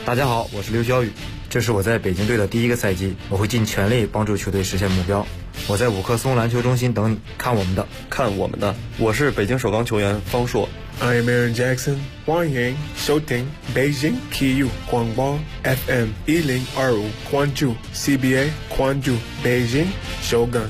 大家好，我是刘晓宇，这是我在北京队的第一个赛季，我会尽全力帮助球队实现目标。我在五棵松篮球中心等你，看我们的。 我是北京首钢球员方硕。 I'm Aaron Jackson， 欢迎收听北京体育广播 FM 1025，关注 CBA， 关注北京首钢。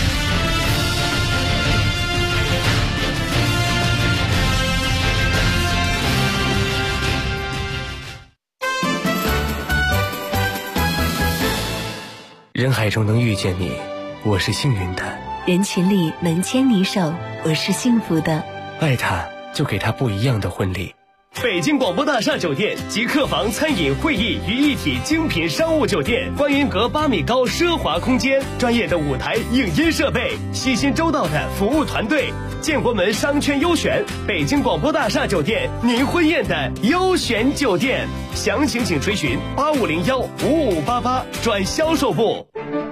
人海中能遇见你，我是幸运的； 人群里能牵你手，我是幸福的。 爱他，就给他不一样的婚礼。 北京广播大厦酒店集客房、餐饮、会议于一体精品商务酒店，观云阁8米高奢华空间，专业的舞台影音设备，细心周到的服务团队，建国门商圈优选，北京广播大厦酒店，您婚宴的优选酒店。详情请垂询85015588转销售部。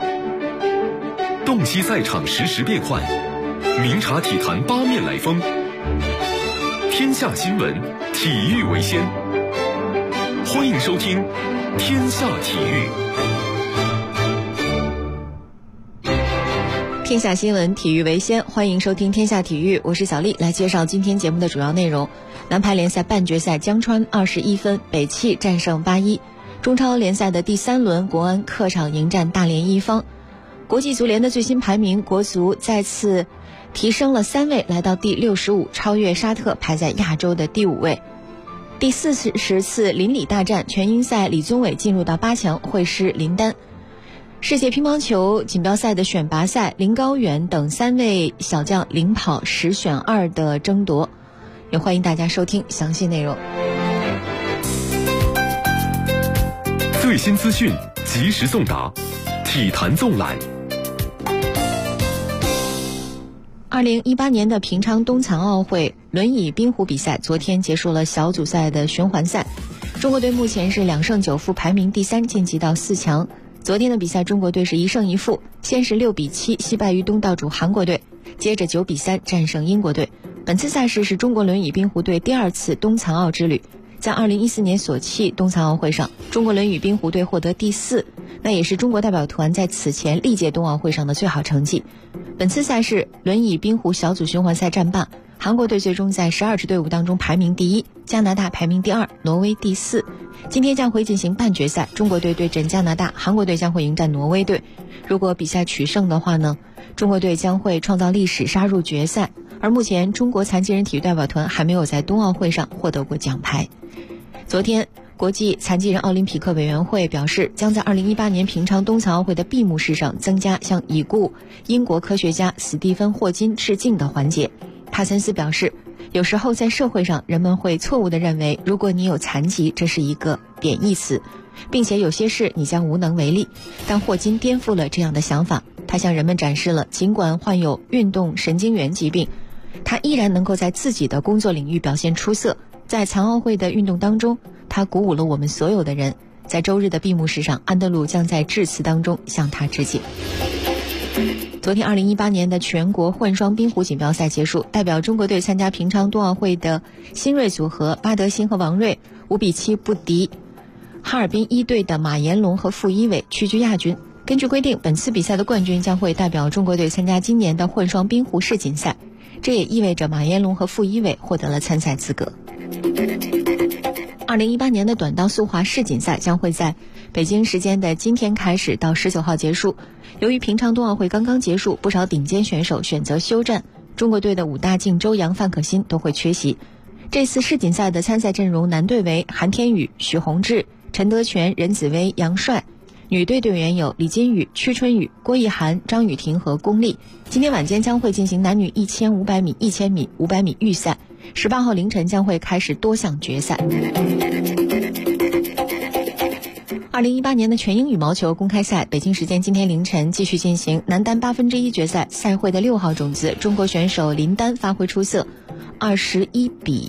洞悉赛场实时变幻，明察体坛八面来风。天下新闻，体育为先。欢迎收听天下体育。 天下新闻，体育为先，欢迎收听天下体育，我是小丽，来介绍今天节目的主要内容。男排联赛半决赛，江川21分，北汽战胜81。中超联赛的第3轮，国安客场迎战大连一方。国际足联的最新排名，国足再次提升了3位，来到第65，超越沙特，排在亚洲的第5位。第40次邻里大战全英赛，李宗伟进入到8强，会师林丹。世界乒乓球锦标赛的选拔赛，林高远等3位小将领跑10选2的争夺，也欢迎大家收听详细内容。 最新资讯及时送达，体坛纵览。 2018年的平昌冬残奥会轮椅冰壶比赛昨天结束了小组赛的循环赛，中国队目前是2胜9负，排名第3，晋级到4强。昨天的比赛，中国队是1胜1负，先是6比7惜败于东道主韩国队，接着9比3战胜英国队。本次赛事是中国轮椅冰壶队第2次冬残奥之旅，在2014年索契冬残奥会上，中国轮椅冰壶队获得第4，那也是中国代表团在此前历届冬奥会上的最好成绩。本次赛事轮椅冰壶小组循环赛战罢，韩国队最终在12支队伍当中排名第1，加拿大排名第2，挪威第4。今天将会进行半决赛，中国队对阵加拿大，韩国队将会迎战挪威队。如果比赛取胜的话呢，中国队将会创造历史，杀入决赛。而目前中国残疾人体育代表团还没有在冬奥会上获得过奖牌。昨天国际残疾人奥林匹克委员会表示，将在2018年平昌冬残奥会的闭幕式上增加向已故英国科学家史蒂芬·霍金致敬的环节。帕森斯表示，有时候在社会上人们会错误地认为，如果你有残疾，这是一个贬义词，并且有些事你将无能为力。但霍金颠覆了这样的想法，他向人们展示了尽管患有运动神经元疾病，他依然能够在自己的工作领域表现出色。在残奥会的运动当中，他鼓舞了我们所有的人。在周日的闭幕式上，安德鲁将在致辞当中向他致敬。昨天2018年的全国混双冰壶锦标赛结束，代表中国队参加平昌冬奥会的新锐组合巴德兴和王睿5比7不敌哈尔滨一队的马延龙和傅一伟，屈居亚军。根据规定，本次比赛的冠军将会代表中国队参加今年的混双冰壶世锦赛，这也意味着马延龙和傅一伟获得了参赛资格。2018年的短道速滑世锦赛将会在北京时间的今天开始到19号结束。由于平昌冬奥会刚刚结束，不少顶尖选手选择休战，中国队的武大靖、周洋、范可新都会缺席。这次世锦赛的参赛阵容，男队为韩天宇、许宏志、陈德全、任子威、杨帅，女队队员有李金宇、屈春雨、郭奕涵、张雨婷和龚丽。今天晚间将会进行男女1500米、1000米、500米预赛，18号凌晨将会开始多项决赛。2018年的全英羽毛球公开赛，北京时间今天凌晨继续进行男单1/8决赛，赛会的6号种子中国选手林丹发挥出色，21比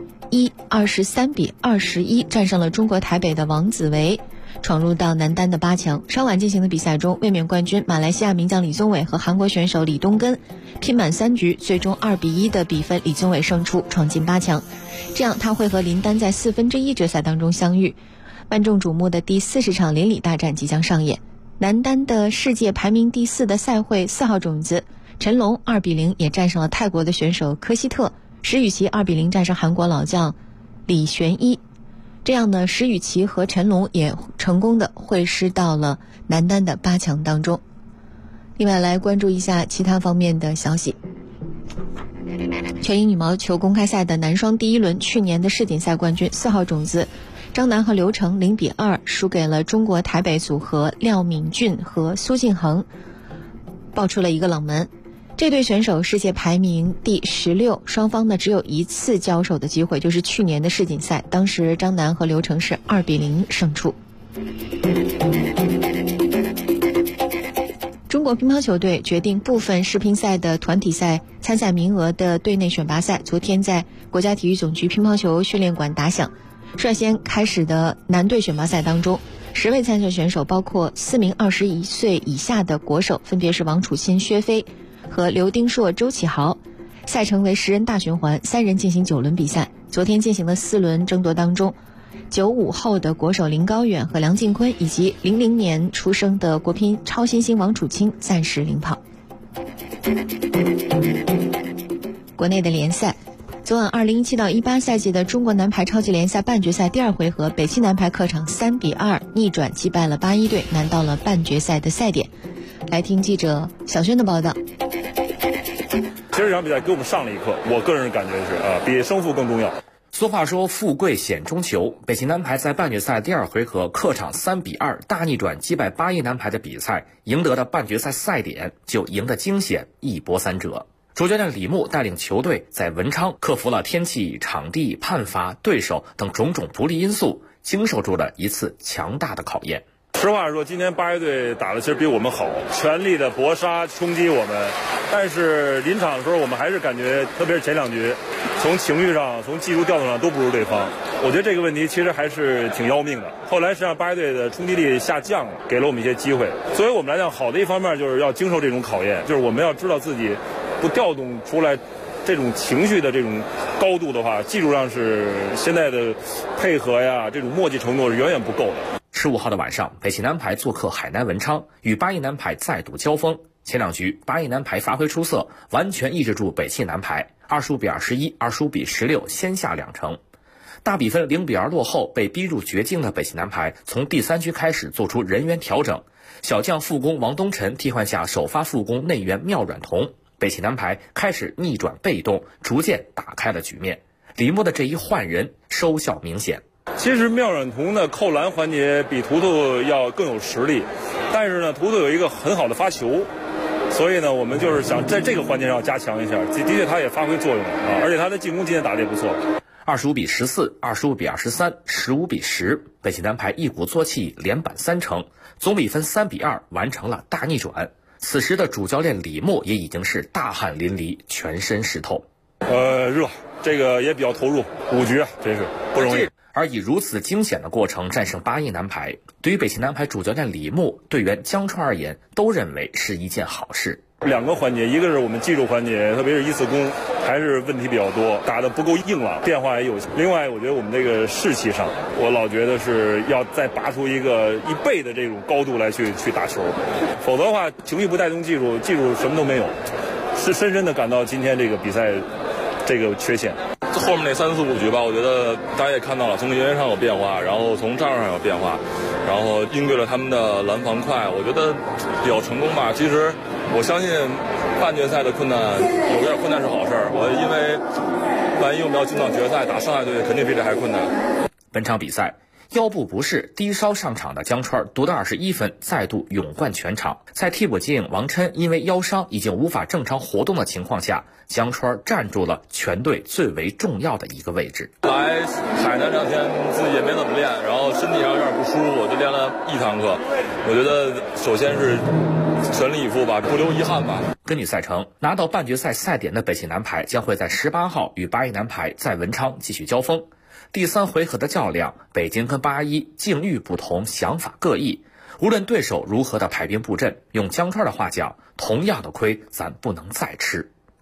1、23比21战胜了中国台北的王子维，闯入到男单的8强。稍晚进行的比赛中，卫冕冠军马来西亚名将李宗伟和韩国选手李东根拼满3局，最终2比1的比分，李宗伟胜出，闯进8强。这样他会和林丹在1/4决赛当中相遇。 万众瞩目的第40场邻里大战即将上演。男单的世界排名第4的赛会4号种子陈龙2比0也战胜了泰国的选手科希特，石宇奇2比0战胜韩国老将李玄一。这样呢，石宇奇和陈龙也成功的会师到了男单的8强当中。另外来关注一下其他方面的消息。全英羽毛球公开赛的男双第1轮，去年的世锦赛冠军4号种子张楠和刘成0比2输给了中国台北组合廖敏俊和苏敬恒，爆出了一个冷门。这对选手世界排名第16，双方呢只有一次交手的机会，就是去年的世锦赛，当时张楠和刘成是2比0胜出。中国乒乓球队决定部分世乒赛的团体赛参赛名额的队内选拔赛昨天在国家体育总局乒乓球训练馆打响。率先开始的男队选拔赛当中，10位参赛选手包括4名21岁以下的国手，分别是王楚钦、薛飞和刘丁硕、周启豪。赛程为10人大循环，3人进行9轮比赛。昨天进行的4轮争夺当中，95后的国手林高远和梁靖昆以及00年出生的国乒超新星王楚钦暂时领跑。国内的联赛，昨晚2017到18赛季的中国男排超级联赛半决赛第2回合，北汽男排客场3比2逆转击败了81队，拿到了半决赛的赛点。来听记者小轩的报道。 其实这场比赛给我们上了一课，我个人感觉是比胜负更重要。 俗话说富贵险中求，北汽男排在半决赛第2回合客场3比2大逆转击败81男排的比赛，赢得的半决赛赛点就赢得惊险，一波3折。主教练李牧带领球队在文昌克服了天气、场地、判罚、对手等种种不利因素，经受住了一次强大的考验。 实话说，今天81队打的其实比我们好，全力的搏杀冲击我们，但是临场的时候我们还是感觉，特别是前2局，从情绪上、从技术调度上都不如对方。我觉得这个问题其实还是挺要命的。后来实际上81队的冲击力下降了，给了我们一些机会。作为我们来讲，好的一方面就是要经受这种考验，就是我们要知道自己不调动出来这种情绪的这种高度的话，技术上是现在的配合呀，这种默契程度是远远不够的。 15号的晚上，北汽男排做客海南文昌，与81男排再度交锋。前2局81男排发挥出色，完全抑制住北汽男排，25比21、25比16先下2城。大比分0比2落后，被逼入绝境的北汽男排从第3局开始做出人员调整，小将副攻王东晨替换下首发副攻内援廖阮彤，北汽男排开始逆转被动，逐渐打开了局面。李牧的这一换人收效明显。 其实廖阮彤的扣篮环节比图图要更有实力，但是呢，图图有一个很好的发球，所以呢，我们就是想在这个环节上加强一下。的确，他也发挥作用啊，而且他的进攻今天打得也不错。 25比14、25比23、15比10，北汽男排一鼓作气连扳3城，总比分3比2完成了大逆转。此时的主教练李牧也已经是大汗淋漓，全身湿透。 热，这个也比较投入，5局啊，真是不容易。 而以如此惊险的过程战胜81男排，对于北汽男排主教练李牧、队员江川而言，都认为是一件好事。 2个环节，一个是我们技术环节，特别是1次攻还是问题比较多，打得不够硬朗，变化也有。另外，我觉得我们这个士气上，我老觉得是要再拔出一个1倍的这种高度来去打球，否则的话，情绪不带动技术，技术什么都没有，是深深的感到今天这个比赛这个缺陷。 后面那3、4、5局吧，我觉得大家也看到了，从人员上有变化，然后从战术上有变化，然后应对了他们的拦防快，我觉得比较成功吧。其实我相信半决赛的困难，有点困难是好事，因为万一我们要进到决赛打上海队，肯定比这还困难。 本场比赛腰部不适低烧上场的江川夺得21分，再度勇冠全场。在替补接应王琛因为腰伤已经无法正常活动的情况下，江川站住了全队最为重要的一个位置。 来海南2天自己也没怎么练，然后身体上有点不舒服，我就练了1堂课。我觉得首先是全力以赴吧，不留遗憾吧。 根据赛程，拿到半决赛赛点的北汽男排将会在18号与81男排在文昌继续交锋。第3回合的较量，北京跟81境遇不同，想法各异。无论对手如何的排兵布阵，用江川的话讲，同样的亏咱不能再吃。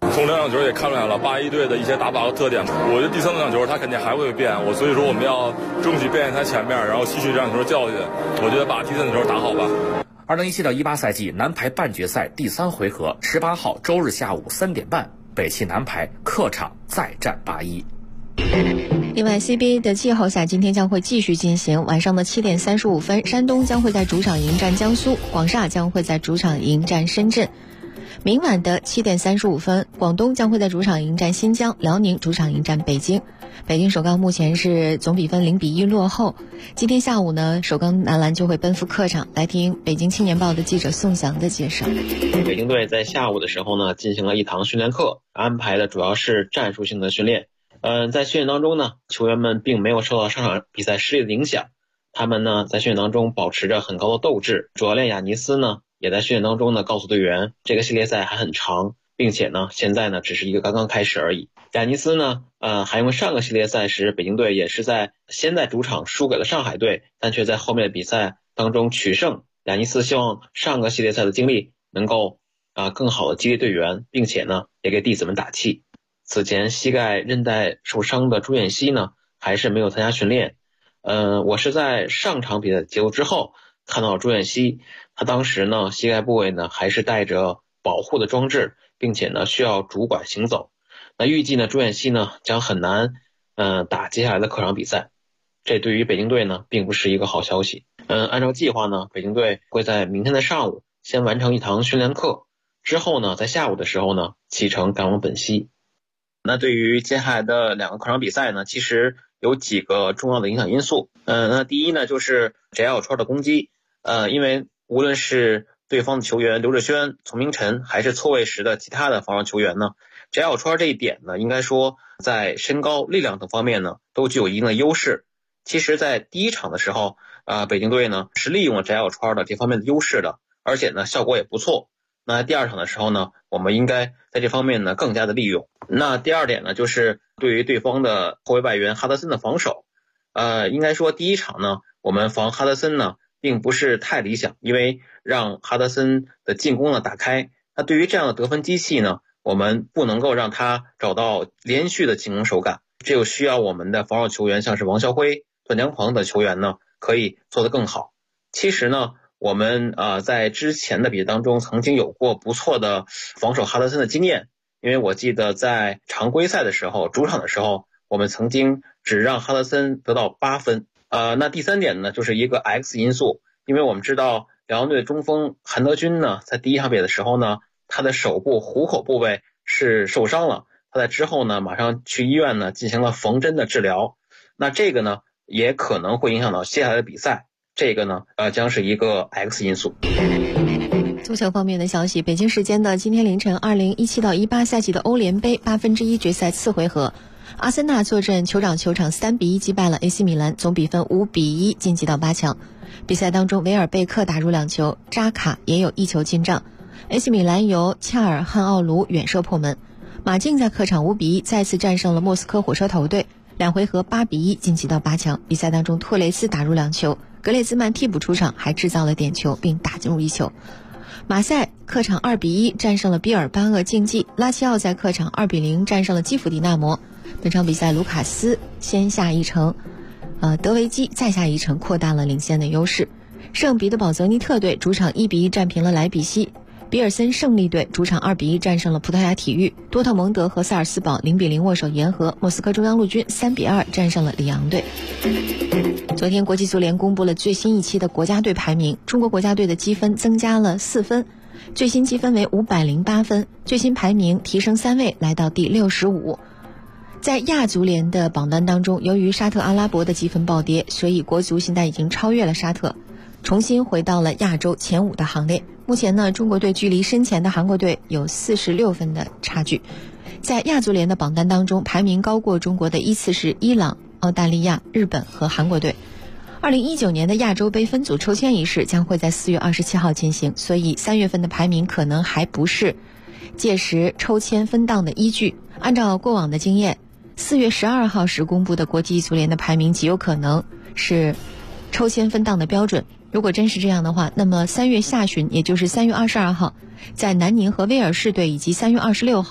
从两场球也看出来了81队的一些打法和特点。我觉得第3场球他肯定还会变，所以说我们要争取变在他前面，然后吸取这场球教训。我觉得把第3场球打好吧。 2017到18赛季男排半决赛第3回合，18号周日下午3点半，北汽男排客场再战81。 另外 CBA 的季后赛今天将会继续进行，晚上的7点35分，山东将会在主场迎战江苏，广厦将会在主场迎战深圳。明晚的7点35分，广东将会在主场迎战新疆，辽宁主场迎战北京。北京首钢目前是总比分0-1落后。今天下午呢，首钢男篮就会奔赴客场。来听北京青年报的记者宋翔的介绍。 北京队在下午的时候呢，进行了一堂训练课，安排的主要是战术性的训练。在训练当中呢，球员们并没有受到上场比赛失利的影响，他们呢在训练当中保持着很高的斗志。主教练亚尼斯呢也在训练当中呢告诉队员，这个系列赛还很长，并且呢现在呢只是一个刚刚开始而已。亚尼斯呢还因为上个系列赛时北京队也是先在主场输给了上海队，但却在后面的比赛当中取胜。亚尼斯希望上个系列赛的经历能够更好的激励队员，并且呢也给弟子们打气。此前膝盖韧带受伤的朱彦西呢还是没有参加训练。我是在上场比赛结束之后看到朱彦西，他当时呢膝盖部位呢还是带着保护的装置，并且呢需要拄拐行走。那预计呢朱彦西呢将很难打接下来的客场比赛，这对于北京队呢并不是一个好消息。按照计划呢，北京队会在明天的上午先完成一堂训练课，之后呢在下午的时候呢启程赶往本溪。那对于接下来的2个客场比赛呢，其实有几个重要的影响因素。那第一呢，就是翟小川的攻击。因为无论是对方的球员刘志轩、丛明晨，还是错位时的其他的防守球员呢，翟小川这一点呢，应该说在身高、力量等方面呢，都具有一定的优势。其实，在第1场的时候，北京队呢是利用了翟小川的这方面的优势的，而且呢效果也不错。那第2场的时候呢，我们应该在这方面呢更加的利用。那第2点呢，就是对于对方的后卫外援哈德森的防守。应该说第1场呢，我们防哈德森呢并不是太理想，因为让哈德森的进攻呢打开。那对于这样的得分机器呢，我们不能够让他找到连续的进攻手感，只有需要我们的防守球员，像是王霄辉、段江鹏的球员呢，可以做得更好。其实呢，我们在之前的比赛当中曾经有过不错的防守哈德森的经验，因为我记得在常规赛的时候，主场的时候，我们曾经只让哈德森得到8分。那第3点呢，就是一个 X 因素，因为我们知道辽宁队的中锋韩德君呢，在第1场比赛的时候呢，他的手部虎口部位是受伤了，他在之后呢马上去医院呢进行了缝针的治疗。那这个呢也可能会影响到接下来的比赛，这个呢将是一个 X 因素。 足球方面的消息，北京时间的今天凌晨，2017到18赛季的欧联杯1/8决赛次回合，阿森纳坐镇酋长球场3-1击败了 AC 米兰，总比分5-1晋级到8强。比赛当中，维尔贝克打入2球，扎卡也有1球进账。AC 米兰由恰尔汉奥卢远射破门。马竞在客场5-1再次战胜了莫斯科火车头队，2回合8-1晋级到8强。比赛当中，托雷斯打入2球，格列兹曼替补出场，还制造了点球并打进入1球。马赛客场2-1战胜了毕尔巴鄂竞技，拉齐奥在客场2-0战胜了基辅迪纳摩。本场比赛，卢卡斯先下1城，德维基再下1城，扩大了领先的优势。圣彼得堡泽尼特队主场1-1战平了莱比锡，比尔森胜利队主场2-1战胜了葡萄牙体育，多特蒙德和萨尔斯堡0-0握手言和，莫斯科中央陆军3-2战胜了里昂队。昨天国际足联公布了最新一期的国家队排名，中国国家队的积分增加了4分，最新积分为508分，最新排名提升3位，来到第65。在亚足联的榜单当中，由于沙特阿拉伯的积分暴跌，所以国足现在已经超越了沙特，重新回到了亚洲前5的行列。目前呢，中国队距离身前的韩国队有46分的差距。在亚足联的榜单当中，排名高过中国的依次是伊朗、澳大利亚、日本和韩国队。2019年的亚洲杯分组抽签仪式将会在4月27号进行，所以3月份的排名可能还不是届时抽签分档的依据。按照过往的经验，4月12号时公布的国际足联的排名极有可能是抽签分档的标准。如果真是这样的话，那么3月下旬，也就是3月22号，在南宁和威尔士队以及3月26号和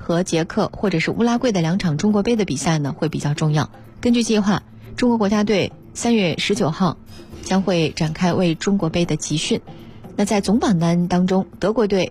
和捷克或者是乌拉圭的2场中国杯的比赛呢会比较重要。根据计划，中国国家队3月19号将会展开为中国杯的集训。那在总榜单当中，德国队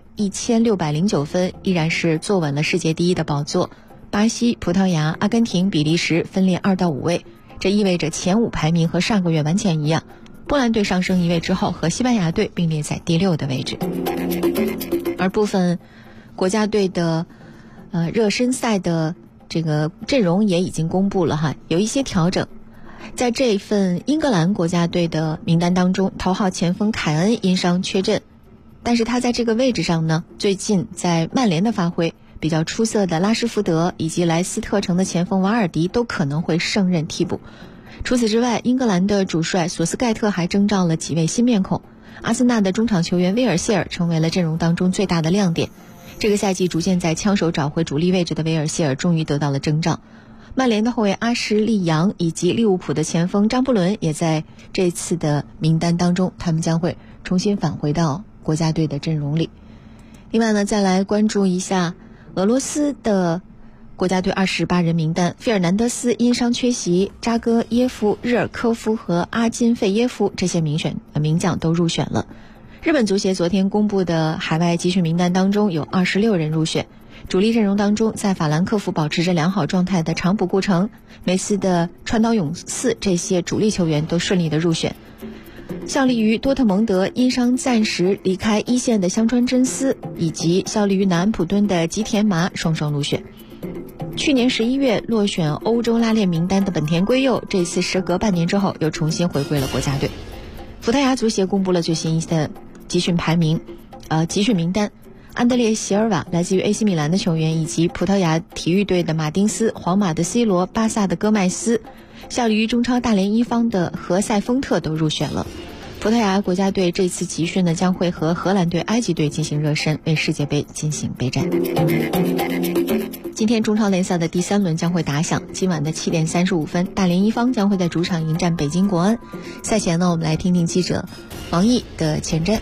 1609分依然是坐稳了世界第一的宝座，巴西、葡萄牙、阿根廷、比利时分列2到5位，这意味着前5排名和上个月完全一样。波兰队上升1位之后，和西班牙队并列在第6的位置。而部分国家队的热身赛的这个阵容也已经公布了哈，有一些调整。在这份英格兰国家队的名单当中，头号前锋凯恩因伤缺阵，但是他在这个位置上呢，最近在曼联的发挥比较出色的拉什福德以及莱斯特城的前锋瓦尔迪都可能会胜任替补。除此之外，英格兰的主帅索斯盖特还征召了几位新面孔，阿森纳的中场球员威尔谢尔成为了阵容当中最大的亮点。这个赛季逐渐在枪手找回主力位置的威尔谢尔终于得到了征召。曼联的后卫阿什利杨以及利物浦的前锋张伯伦也在这次的名单当中，他们将会重新返回到国家队的阵容里。另外呢，再来关注一下俄罗斯的国家队28人名单，费尔南德斯因伤缺席，扎戈耶夫、日尔科夫和阿金费耶夫这些名将都入选了。日本足协昨天公布的海外集训名单当中有26人入选，主力阵容当中，在法兰克福保持着良好状态的长卜顾城、梅斯的川岛永嗣这些主力球员都顺利的入选。效力于多特蒙德因伤暂时离开一线的香川真司以及效力于南安普敦的吉田麻双双入选。去年11月落选欧洲拉练名单的本田圭佑，这次时隔半年之后又重新回归了国家队。葡萄牙足协公布了最新的集训名单，安德烈席尔瓦来自于 AC 米兰的球员，以及葡萄牙体育队的马丁斯、皇马的 C 罗、巴萨的戈麦斯，效力于中超大连一方的何塞丰特都入选了。葡萄牙国家队这次集训呢，将会和荷兰队、埃及队进行热身，为世界杯进行备战。今天中超联赛的第3轮将会打响，今晚的7点35分，大连一方将会在主场迎战北京国安。赛前呢，我们来听听记者王毅的前瞻。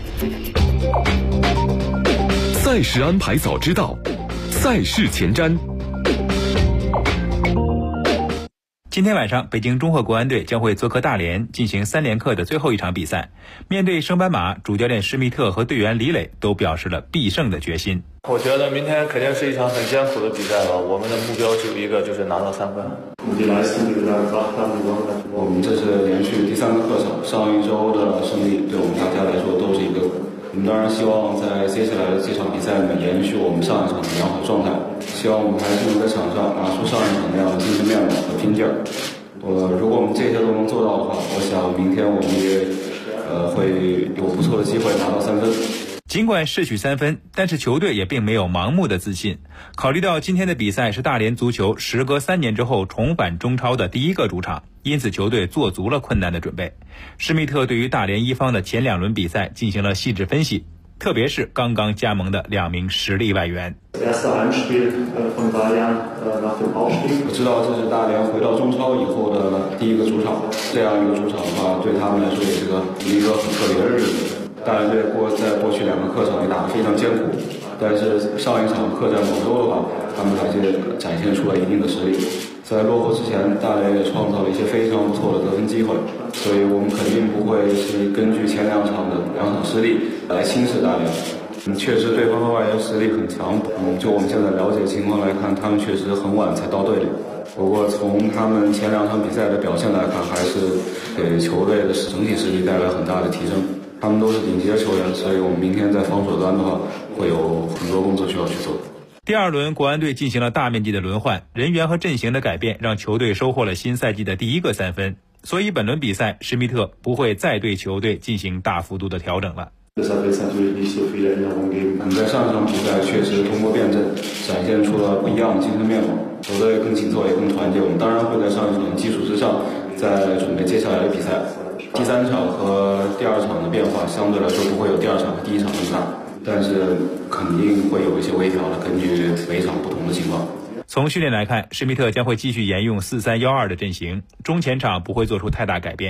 赛事安排早知道，赛事前瞻。 今天晚上，北京中赫国安队将会做客大连进行3连客的最后一场比赛。面对升班马，主教练施密特和队员李磊都表示了必胜的决心。 我觉得明天肯定是一场很艰苦的比赛了，我们的目标只有一个，就是拿到3分。 我们这是连续第3个客场，上一周的胜利对我们大家来说都是一个。我们当然希望在接下来的这场比赛里面延续我们上一场的良好状态，希望我们还是能在场上拿出上一场那样的精神面貌和拼劲儿。如果我们这些都能做到的话，我想明天我们也会有不错的机会拿到3分。 尽管失去3分，但是球队也并没有盲目的自信。考虑到今天的比赛是大连足球时隔3年之后重返中超的第一个主场，因此球队做足了困难的准备。施密特对于大连一方的前2轮比赛进行了细致分析，特别是刚刚加盟的2名实力外援。 我知道这是大连回到中超以后的第一个主场，这样一个主场的话，对他们来说也是一个很特别的日子。大连队在过去2个客场也打得非常艰苦，但是上一场客战广州的话，他们还是展现出了一定的实力。在落后之前，大连也创造了一些非常不错的得分机会，所以我们肯定不会是根据前2场的2场失利来轻视大连。确实对方的外援实力很强，就我们现在了解情况来看，他们确实很晚才到队里。不过从他们前2场比赛的表现来看，还是给球队的整体实力带来很大的提升。他们都是顶级的球员，所以我们明天在防守端的话，会有很多工作需要去做。 第2轮，国安队进行了大面积的轮换，人员和阵型的改变让球队收获了新赛季的第1个3分，所以本轮比赛施密特不会再对球队进行大幅度的调整了。 在上一场比赛确实通过辩证展现出了不一样的精神面貌，球队更紧凑也更团结。我们当然会在上一场的基础之上再准备接下来的比赛。第3场和第2场的变化相对来说不会有第2场和第1场那么大，但是肯定会有一些微调的，根据每场不同的情况。 从训练来看，施密特将会继续沿用4-3-1-2的阵型，中前场不会做出太大改变。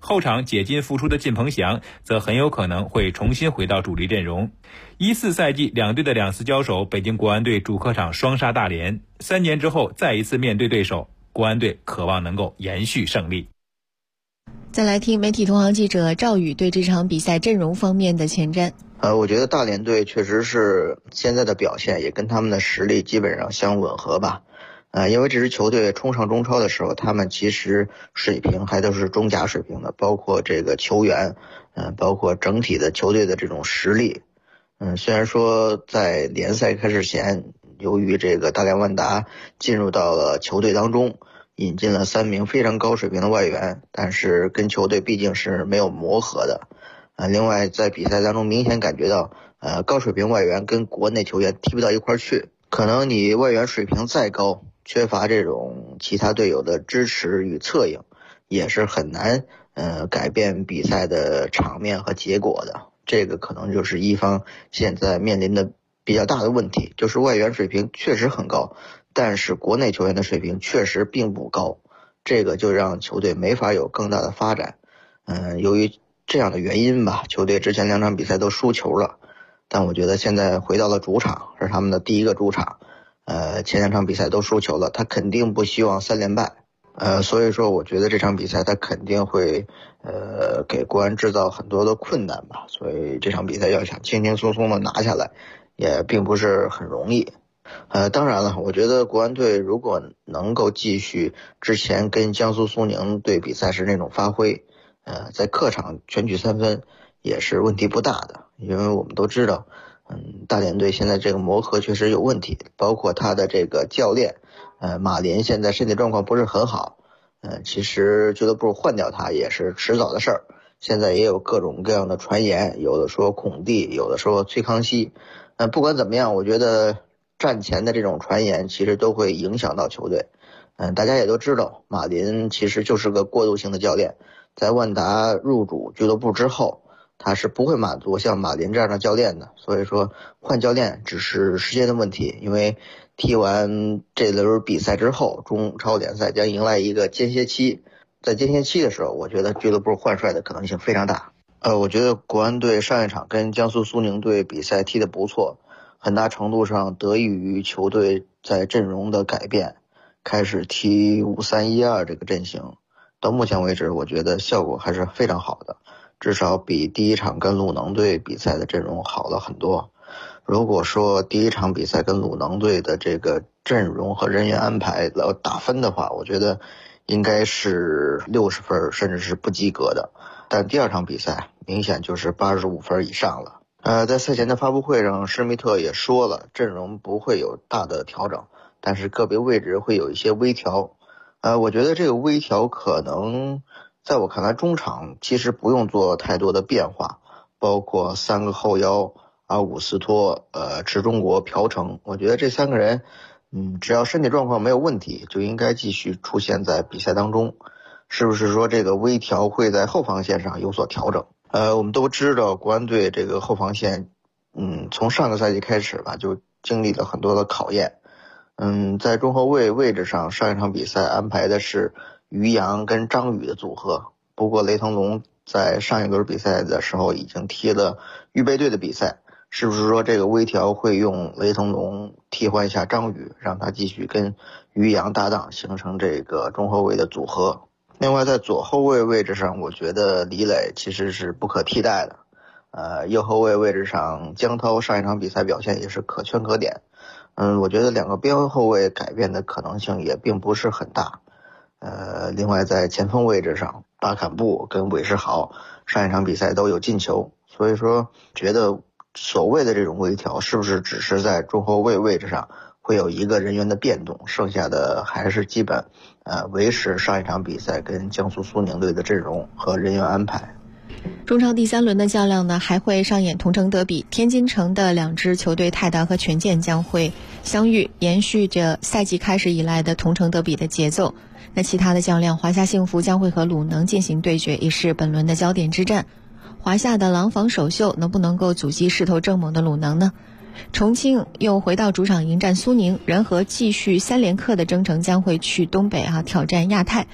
后场解禁复出的靳鹏翔则很有可能会重新回到主力阵容。14赛季两队的2次交手，北京国安队主客场双杀大连，3年之后再一次面对对手，国安队渴望能够延续胜利。 再来听媒体同行记者赵宇对这场比赛阵容方面的前瞻。 我觉得大连队确实是现在的表现也跟他们的实力基本上相吻合吧。因为这支球队冲上中超的时候，他们其实水平还都是中甲水平的，包括这个球员，包括整体的球队的这种实力。虽然说在联赛开始前，由于这个大连万达进入到了球队当中，引进了3名非常高水平的外援，但是跟球队毕竟是没有磨合的。另外在比赛当中明显感觉到，高水平外援跟国内球员踢不到一块去，可能你外援水平再高，缺乏这种其他队友的支持与策应，也是很难改变比赛的场面和结果的。这个可能就是一方现在面临的比较大的问题，就是外援水平确实很高，但是国内球员的水平确实并不高，这个就让球队没法有更大的发展。由于这样的原因吧，球队之前2场比赛都输球了，但我觉得现在回到了主场，是他们的第一个主场，前2场比赛都输球了，他肯定不希望3连败。所以说我觉得这场比赛他肯定会给国安制造很多的困难吧，所以这场比赛要想轻轻松松的拿下来也并不是很容易。当然了，我觉得国安队如果能够继续之前跟江苏苏宁队比赛时那种发挥，在客场全取3分也是问题不大的。因为我们都知道大连队现在这个磨合确实有问题，包括他的这个教练马林现在身体状况不是很好，其实俱乐部换掉他也是迟早的事儿。现在也有各种各样的传言，有的说孔蒂，有的说崔康熙。不管怎么样，我觉得战前的这种传言其实都会影响到球队。大家也都知道，马林其实就是个过渡性的教练，在万达入主俱乐部之后，他是不会满足像马林这样的教练的，所以说换教练只是时间的问题。因为踢完这轮比赛之后，中超联赛将迎来一个间歇期，在间歇期的时候，我觉得俱乐部换帅的可能性非常大。我觉得国安队上一场跟江苏苏宁队比赛踢得不错，很大程度上得益于球队在阵容的改变，开始踢5-3-1-2这个阵型。到目前为止，我觉得效果还是非常好的，至少比第一场跟鲁能队比赛的阵容好了很多。如果说第一场比赛跟鲁能队的这个阵容和人员安排来打分的话，我觉得应该是60分甚至是不及格的，但第2场比赛明显就是85分以上了。在赛前的发布会上，施密特也说了，阵容不会有大的调整，但是个别位置会有一些微调。我觉得这个微调可能在我看来中场其实不用做太多的变化，包括3个后腰阿伍斯托、池中国、朴成，我觉得这3个人只要身体状况没有问题，就应该继续出现在比赛当中。是不是说这个微调会在后防线上有所调整？我们都知道国安队这个后防线从上个赛季开始吧，就经历了很多的考验。在中后卫位置上，上一场比赛安排的是于洋跟张宇的组合，不过雷腾龙在上一轮比赛的时候已经踢了预备队的比赛，是不是说这个微调会用雷腾龙替换一下张宇，让他继续跟于洋搭档，形成这个中后卫的组合？另外在左后卫位置上，我觉得李磊其实是不可替代的。右后卫位置上，江涛上一场比赛表现也是可圈可点。我觉得2个边后卫改变的可能性也并不是很大。另外在前锋位置上，巴坎布跟韦世豪上一场比赛都有进球，所以说觉得所谓的这种微调是不是只是在中后卫位置上会有一个人员的变动，剩下的还是基本维持上一场比赛跟江苏苏宁队的阵容和人员安排。 中超第3轮的较量呢，还会上演同城德比，天津城的2支球队泰达和权健将会相遇，延续着赛季开始以来的同城德比的节奏。那其他的较量，华夏幸福将会和鲁能进行对决，也是本轮的焦点之战。华夏的廊坊首秀能不能够阻击势头正猛的鲁能呢？重庆又回到主场迎战苏宁，人和继续3连客的征程将会去东北挑战亚太。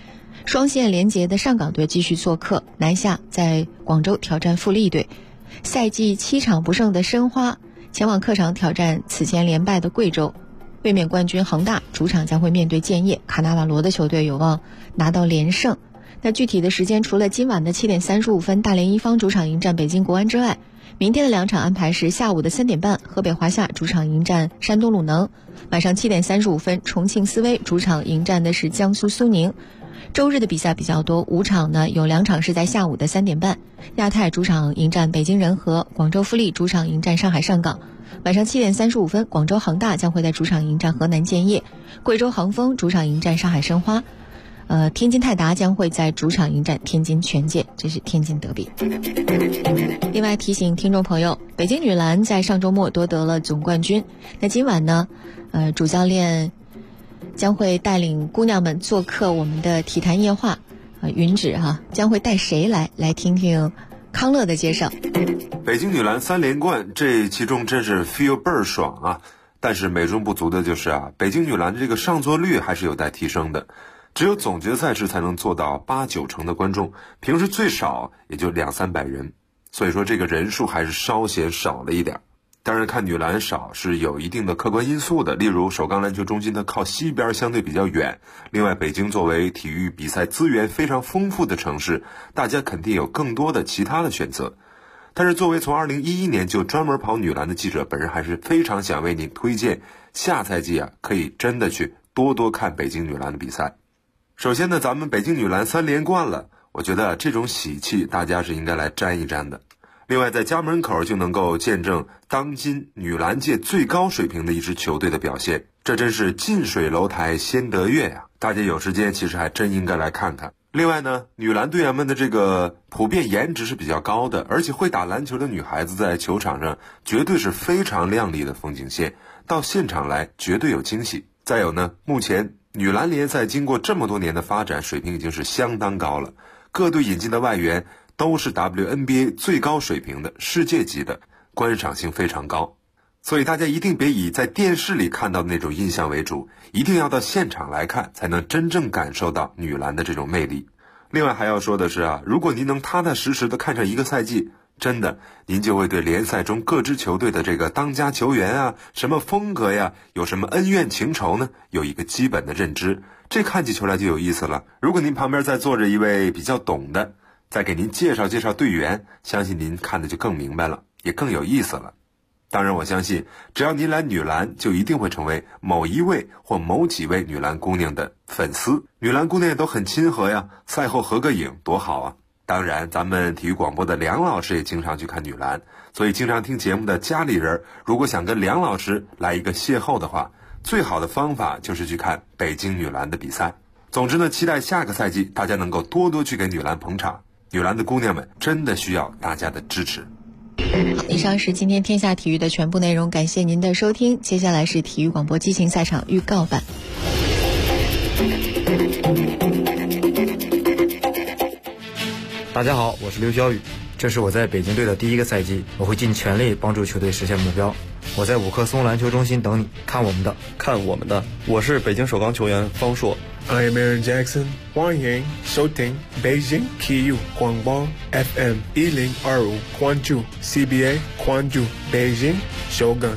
双线连结的上港队继续做客南下，在广州挑战富力队。赛季7场不胜的申花前往客场挑战此前连败的贵州。卫冕冠军恒大主场将会面对建业，卡纳瓦罗的球队有望拿到连胜。那具体的时间除了今晚的7点35分大连一方主场迎战北京国安之外，明天的2场安排是下午的3点半河北华夏主场迎战山东鲁能，晚上7点35分重庆斯威主场迎战的是江苏苏宁。周日的比赛比较多，5场呢有2场是在下午的3点半，亚太主场迎战北京人和，广州富力主场迎战上海上港。晚上7点35分广州恒大将会在主场迎战河南建业，贵州恒丰主场迎战上海申花，天津泰达将会在主场迎战天津权健，这是天津德比。另外提醒听众朋友，北京女篮在上周末夺得了总冠军，那今晚呢主教练将会带领姑娘们做客我们的体坛夜话，云芷将会带谁来听听康乐的介绍。 北京女篮3连冠，这其中真是 feel 倍儿爽啊！但是美中不足的就是北京女篮的这个上座率还是有待提升的，只有总决赛时才能做到8-9成的观众，平时最少也就200-300人，所以说这个人数还是稍显少了一点。当然看女篮少是有一定的客观因素的，例如首钢篮球中心它靠西边相对比较远，另外北京作为体育比赛资源非常丰富的城市，大家肯定有更多的其他的选择。但是作为从2011年就专门跑女篮的记者，本人还是非常想为您推荐下赛季可以真的去多多看北京女篮的比赛。首先呢，咱们北京女篮3连冠了，我觉得这种喜气大家是应该来沾一沾的。另外在家门口就能够见证当今女篮界最高水平的一支球队的表现，这真是近水楼台先得月呀！大家有时间其实还真应该来看看。另外呢，女篮队员们的这个普遍颜值是比较高的，而且会打篮球的女孩子在球场上绝对是非常亮丽的风景线，到现场来绝对有惊喜。再有呢，目前女篮联赛经过这么多年的发展，水平已经是相当高了，各队引进的外援都是 WNBA 最高水平的世界级的，观赏性非常高。所以大家一定别以在电视里看到的那种印象为主，一定要到现场来看，才能真正感受到女篮的这种魅力。另外还要说的是如果您能踏踏实实的看上一个赛季，真的您就会对联赛中各支球队的这个当家球员什么风格有什么恩怨情仇呢，有一个基本的认知，这看起球来就有意思了。如果您旁边再坐着一位比较懂的，再给您介绍介绍队员，相信您看的就更明白了，也更有意思了。当然我相信只要您来女篮，就一定会成为某一位或某几位女篮姑娘的粉丝。女篮姑娘也都很亲和呀，赛后合个影多好啊。当然咱们体育广播的梁老师也经常去看女篮，所以经常听节目的家里人如果想跟梁老师来一个邂逅的话，最好的方法就是去看北京女篮的比赛。总之呢，期待下个赛季大家能够多多去给女篮捧场，女篮的姑娘们真的需要大家的支持。 以上是今天天下体育的全部内容，感谢您的收听。接下来是体育广播激情赛场预告版。 大家好，我是刘晓宇，这是我在北京队的第一个赛季，我会尽全力帮助球队实现目标。我在五棵松篮球中心等你，看我们的。 我是北京首钢球员方硕。 I am Aaron Jackson， 欢迎收听北京体育广播 FM 1025，关注 CBA， 关注北京首钢。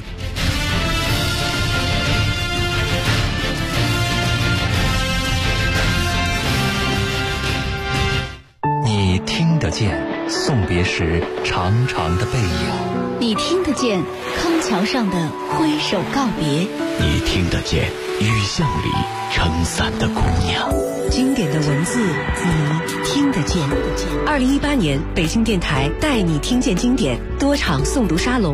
你听得见送别时长长的背影， 你听得见康桥上的挥手告别， 你听得见雨巷里撑伞的姑娘。 经典的文字你听得见。2018年北京电台带你听见经典多场诵读沙龙